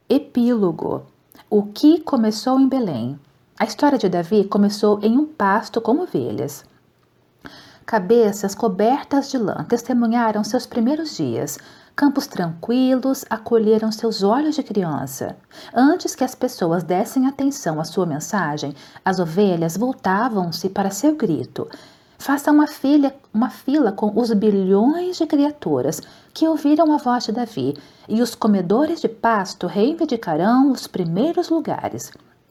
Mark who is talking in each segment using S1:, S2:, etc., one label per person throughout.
S1: Epílogo. O que começou em Belém? A história de Davi começou em um pasto com ovelhas. Cabeças cobertas de lã testemunharam seus primeiros dias. Campos tranquilos acolheram seus olhos de criança. Antes que as pessoas dessem atenção à sua mensagem, as ovelhas voltavam-se para seu grito. Faça uma fila com os bilhões de criaturas que ouviram a voz de Davi, e os comedores de pasto reivindicarão os primeiros lugares.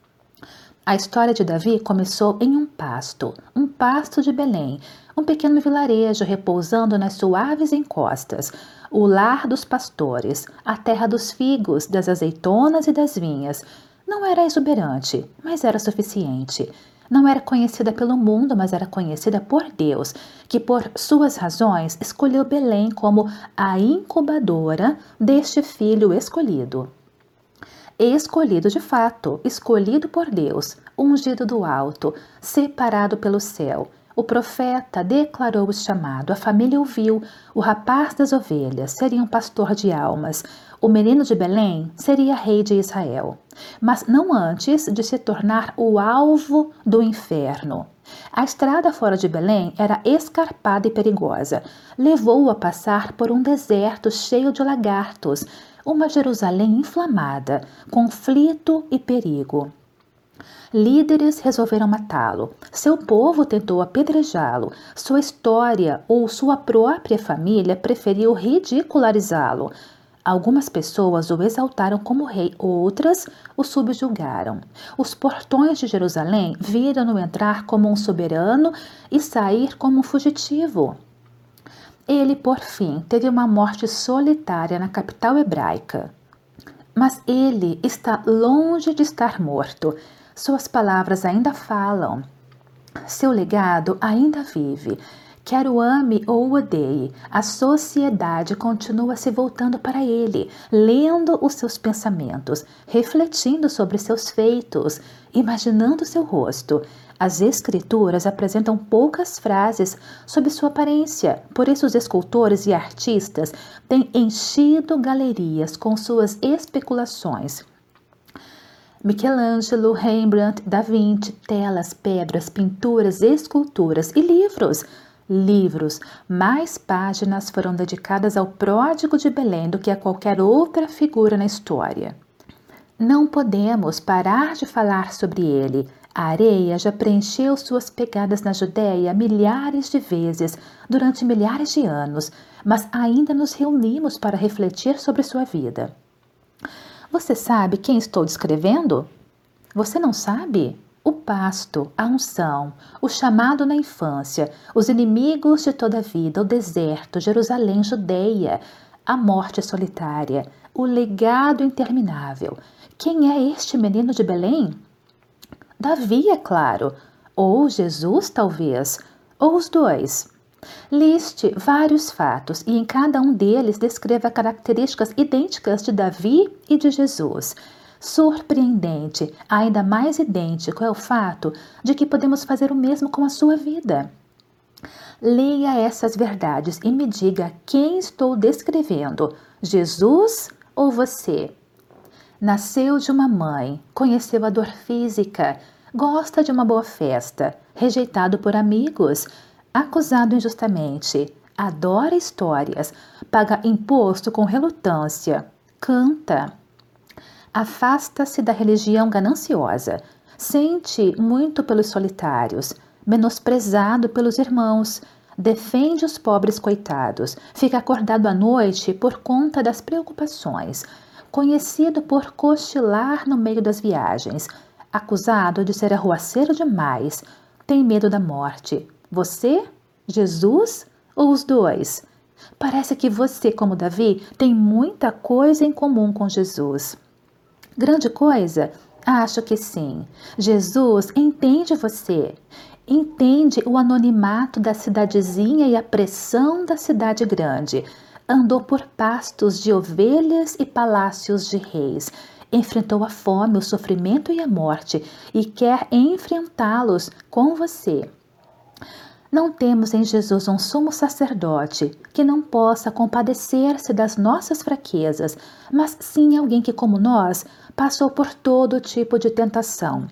S1: A história de Davi começou em um pasto de Belém, um pequeno vilarejo repousando nas suaves encostas, o lar dos pastores, a terra dos figos, das azeitonas e das vinhas. Não era exuberante, mas era suficiente. Não era conhecida pelo mundo, mas era conhecida por Deus, que por suas razões escolheu Belém como a incubadora deste filho escolhido. Escolhido de fato, escolhido por Deus, ungido do alto, separado pelo céu. O profeta declarou o chamado, a família ouviu, o rapaz das ovelhas seria um pastor de almas, o menino de Belém seria rei de Israel, mas não antes de se tornar o alvo do inferno. A estrada fora de Belém era escarpada e perigosa, levou-o a passar por um deserto cheio de lagartos, uma Jerusalém inflamada, conflito e perigo. Líderes resolveram matá-lo. Seu povo tentou apedrejá-lo. Sua história ou sua própria família preferiu ridicularizá-lo. Algumas pessoas o exaltaram como rei, outras o subjugaram. Os portões de Jerusalém viram-no entrar como um soberano e sair como um fugitivo. Ele, por fim, teve uma morte solitária na capital hebraica. Mas ele está longe de estar morto. Suas palavras ainda falam. Seu legado ainda vive. Quer o ame ou o odeie, a sociedade continua se voltando para ele, lendo os seus pensamentos, refletindo sobre seus feitos, imaginando seu rosto. As escrituras apresentam poucas frases sobre sua aparência, por isso os escultores e artistas têm enchido galerias com suas especulações. Michelangelo, Rembrandt, Da Vinci, telas, pedras, pinturas, esculturas e livros. Mais páginas foram dedicadas ao pródigo de Belém do que a qualquer outra figura na história. Não podemos parar de falar sobre ele. A areia já preencheu suas pegadas na Judéia milhares de vezes, durante milhares de anos, mas ainda nos reunimos para refletir sobre sua vida. Você sabe quem estou descrevendo? Você não sabe? O pasto, a unção, o chamado na infância, os inimigos de toda a vida, o deserto, Jerusalém, Judeia, a morte solitária, o legado interminável. Quem é este menino de Belém? Davi, é claro, ou Jesus, talvez, ou os dois. Liste vários fatos e em cada um deles descreva características idênticas de Davi e de Jesus. Surpreendente, ainda mais idêntico é o fato de que podemos fazer o mesmo com a sua vida. Leia essas verdades e me diga quem estou descrevendo, Jesus ou você. Nasceu de uma mãe, conheceu a dor física, gosta de uma boa festa, rejeitado por amigos, acusado injustamente, adora histórias, paga imposto com relutância, canta. Afasta-se da religião gananciosa, sente muito pelos solitários, menosprezado pelos irmãos, defende os pobres coitados, fica acordado à noite por conta das preocupações, conhecido por cochilar no meio das viagens, acusado de ser arruaceiro demais, tem medo da morte. Você? Jesus? Ou os dois? Parece que você, como Davi, tem muita coisa em comum com Jesus. Grande coisa? Acho que sim. Jesus entende você. Entende o anonimato da cidadezinha e a pressão da cidade grande. Andou por pastos de ovelhas e palácios de reis. Enfrentou a fome, o sofrimento e a morte e quer enfrentá-los com você. Não temos em Jesus um sumo sacerdote que não possa compadecer-se das nossas fraquezas, mas sim alguém que, como nós, passou por todo tipo de tentação,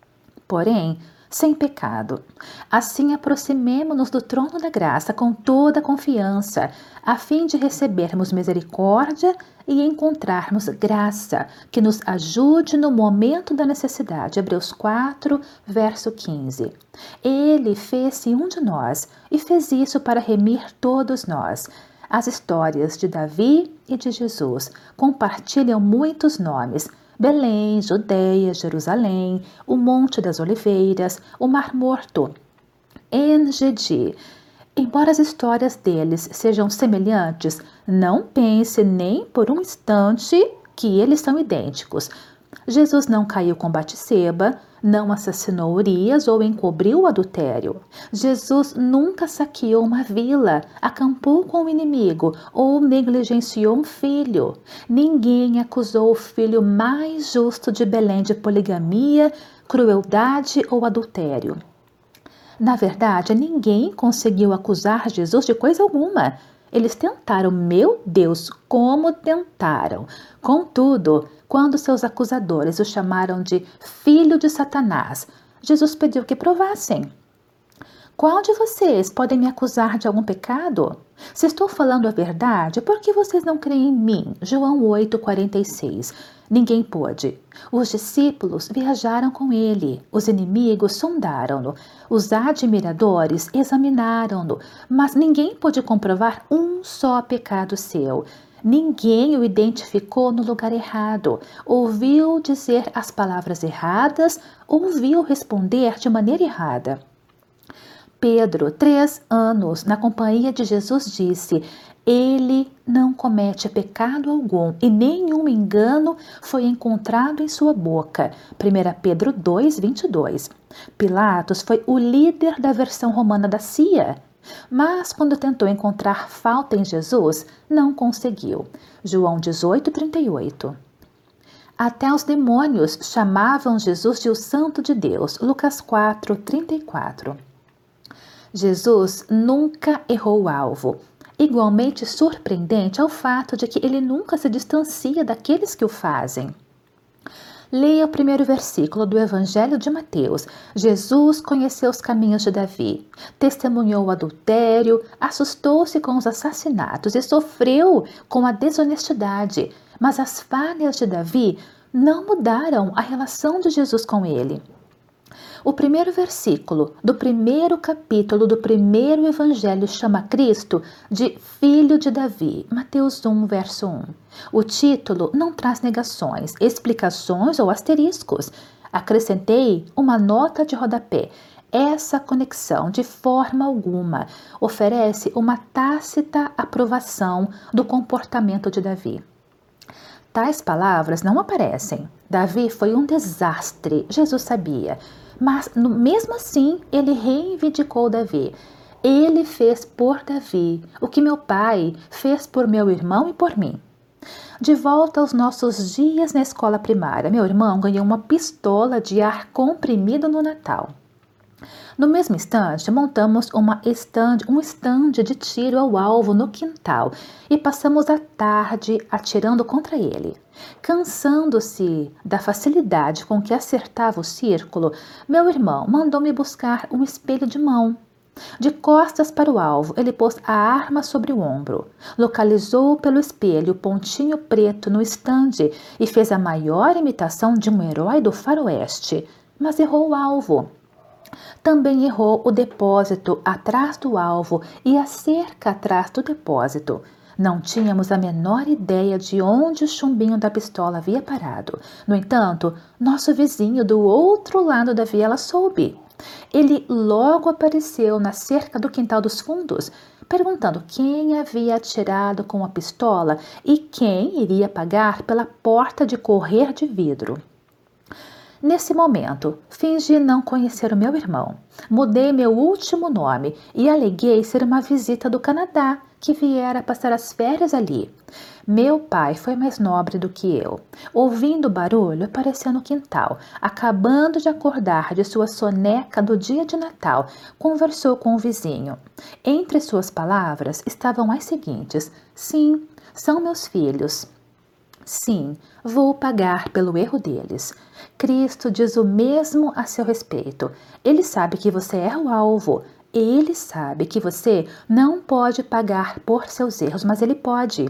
S1: porém sem pecado. Assim, aproximemo-nos do trono da graça com toda a confiança, a fim de recebermos misericórdia e encontrarmos graça que nos ajude no momento da necessidade. Hebreus 4, verso 15. Ele fez-se um de nós e fez isso para remir todos nós. As histórias de Davi e de Jesus compartilham muitos nomes: Belém, Judeia, Jerusalém, o Monte das Oliveiras, o Mar Morto, En-Gedi. Embora as histórias deles sejam semelhantes, não pense nem por um instante que eles são idênticos. Jesus não caiu com Batseba, não assassinou Urias ou encobriu o adultério. Jesus nunca saqueou uma vila, acampou com o inimigo ou negligenciou um filho. Ninguém acusou o filho mais justo de Belém de poligamia, crueldade ou adultério. Na verdade, ninguém conseguiu acusar Jesus de coisa alguma. Eles tentaram, meu Deus, como tentaram. Contudo, quando seus acusadores o chamaram de filho de Satanás, Jesus pediu que provassem. Qual de vocês podem me acusar de algum pecado? Se estou falando a verdade, por que vocês não creem em mim? João 8,46. Ninguém pôde. Os discípulos viajaram com ele, os inimigos sondaram-no, os admiradores examinaram-no, mas ninguém pôde comprovar um só pecado seu. Ninguém o identificou no lugar errado, ouviu dizer as palavras erradas, ouviu responder de maneira errada. Pedro, 3 anos na companhia de Jesus, disse: ele não comete pecado algum e nenhum engano foi encontrado em sua boca. 1 Pedro 2, 22. Pilatos foi o líder da versão romana da CIA, mas quando tentou encontrar falta em Jesus, não conseguiu. João 18, 38. Até os demônios chamavam Jesus de o Santo de Deus. Lucas 4, 34. Jesus nunca errou o alvo. Igualmente surpreendente é o fato de que ele nunca se distancia daqueles que o fazem. Leia o primeiro versículo do Evangelho de Mateus. Jesus conheceu os caminhos de Davi, testemunhou o adultério, assustou-se com os assassinatos e sofreu com a desonestidade. Mas as falhas de Davi não mudaram a relação de Jesus com ele. O primeiro versículo do primeiro capítulo do primeiro evangelho chama Cristo de Filho de Davi, Mateus 1, verso 1. O título não traz negações, explicações ou asteriscos. Acrescentei uma nota de rodapé. Essa conexão, de forma alguma, oferece uma tácita aprovação do comportamento de Davi. Tais palavras não aparecem. Davi foi um desastre, Jesus sabia. Mas, mesmo assim, ele reivindicou Davi. Ele fez por Davi o que meu pai fez por meu irmão e por mim. De volta aos nossos dias na escola primária, meu irmão ganhou uma pistola de ar comprimido no Natal. No mesmo instante, montamos um estande de tiro ao alvo no quintal e passamos a tarde atirando contra ele. Cansando-se da facilidade com que acertava o círculo, meu irmão mandou-me buscar um espelho de mão. De costas para o alvo, ele pôs a arma sobre o ombro, localizou pelo espelho o pontinho preto no estande e fez a maior imitação de um herói do faroeste, mas errou o alvo. Também errou o depósito atrás do alvo e a cerca atrás do depósito. Não tínhamos a menor ideia de onde o chumbinho da pistola havia parado. No entanto, nosso vizinho do outro lado da viela soube. Ele logo apareceu na cerca do quintal dos fundos, perguntando quem havia atirado com a pistola e quem iria pagar pela porta de correr de vidro. Nesse momento, fingi não conhecer o meu irmão. Mudei meu último nome e aleguei ser uma visita do Canadá. que viera passar as férias ali. Meu pai foi mais nobre do que eu. Ouvindo o barulho, apareceu no quintal, acabando de acordar de sua soneca do dia de Natal, conversou com o vizinho. Entre suas palavras estavam as seguintes: sim, são meus filhos. Sim, vou pagar pelo erro deles. Cristo diz o mesmo a seu respeito. Ele sabe que você é o alvo. Ele sabe que você não pode pagar por seus erros, mas ele pode.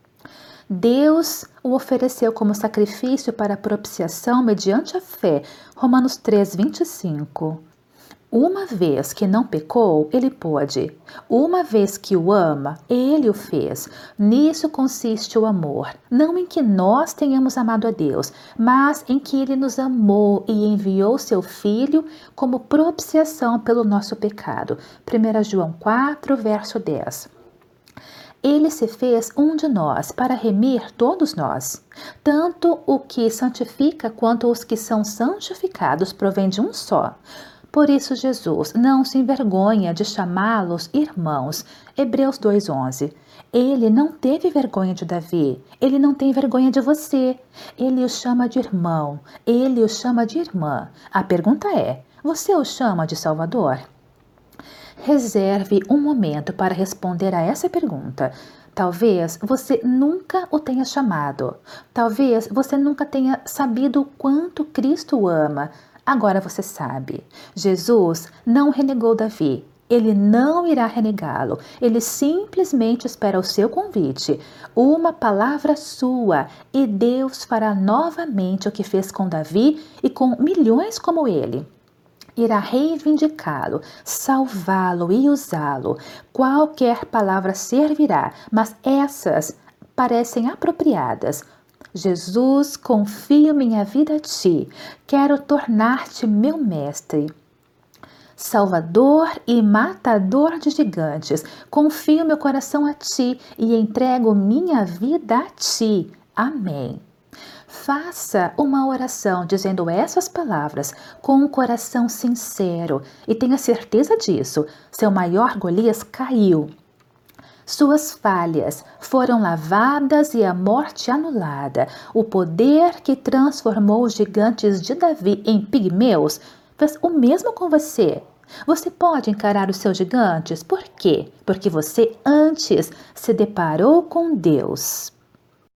S1: Deus o ofereceu como sacrifício para propiciação mediante a fé. Romanos 3, 25. Uma vez que não pecou, ele pode. Uma vez que o ama, ele o fez. Nisso consiste o amor. Não em que nós tenhamos amado a Deus, mas em que ele nos amou e enviou seu Filho como propiciação pelo nosso pecado. 1 João 4, verso 10. Ele se fez um de nós para remir todos nós. Tanto o que santifica quanto os que são santificados provém de um só. Por isso Jesus não se envergonha de chamá-los irmãos. Hebreus 2:11. Ele não teve vergonha de Davi. Ele não tem vergonha de você. Ele o chama de irmão. Ele o chama de irmã. A pergunta é: você o chama de Salvador? Reserve um momento para responder a essa pergunta. Talvez você nunca o tenha chamado. Talvez você nunca tenha sabido o quanto Cristo o ama. Agora você sabe. Jesus não renegou Davi. Ele não irá renegá-lo. Ele simplesmente espera o seu convite. Uma palavra sua e Deus fará novamente o que fez com Davi e com milhões como ele. Irá reivindicá-lo, salvá-lo e usá-lo. Qualquer palavra servirá, mas essas parecem apropriadas. Jesus, confio minha vida a ti. Quero tornar-te meu mestre. Salvador e matador de gigantes, confio meu coração a ti e entrego minha vida a ti. Amém. Faça uma oração dizendo essas palavras com um coração sincero e tenha certeza disso. Seu maior Golias caiu. Suas falhas foram lavadas e a morte anulada. O poder que transformou os gigantes de Davi em pigmeus fez o mesmo com você. Você pode encarar os seus gigantes. Por quê? Porque você antes se deparou com Deus.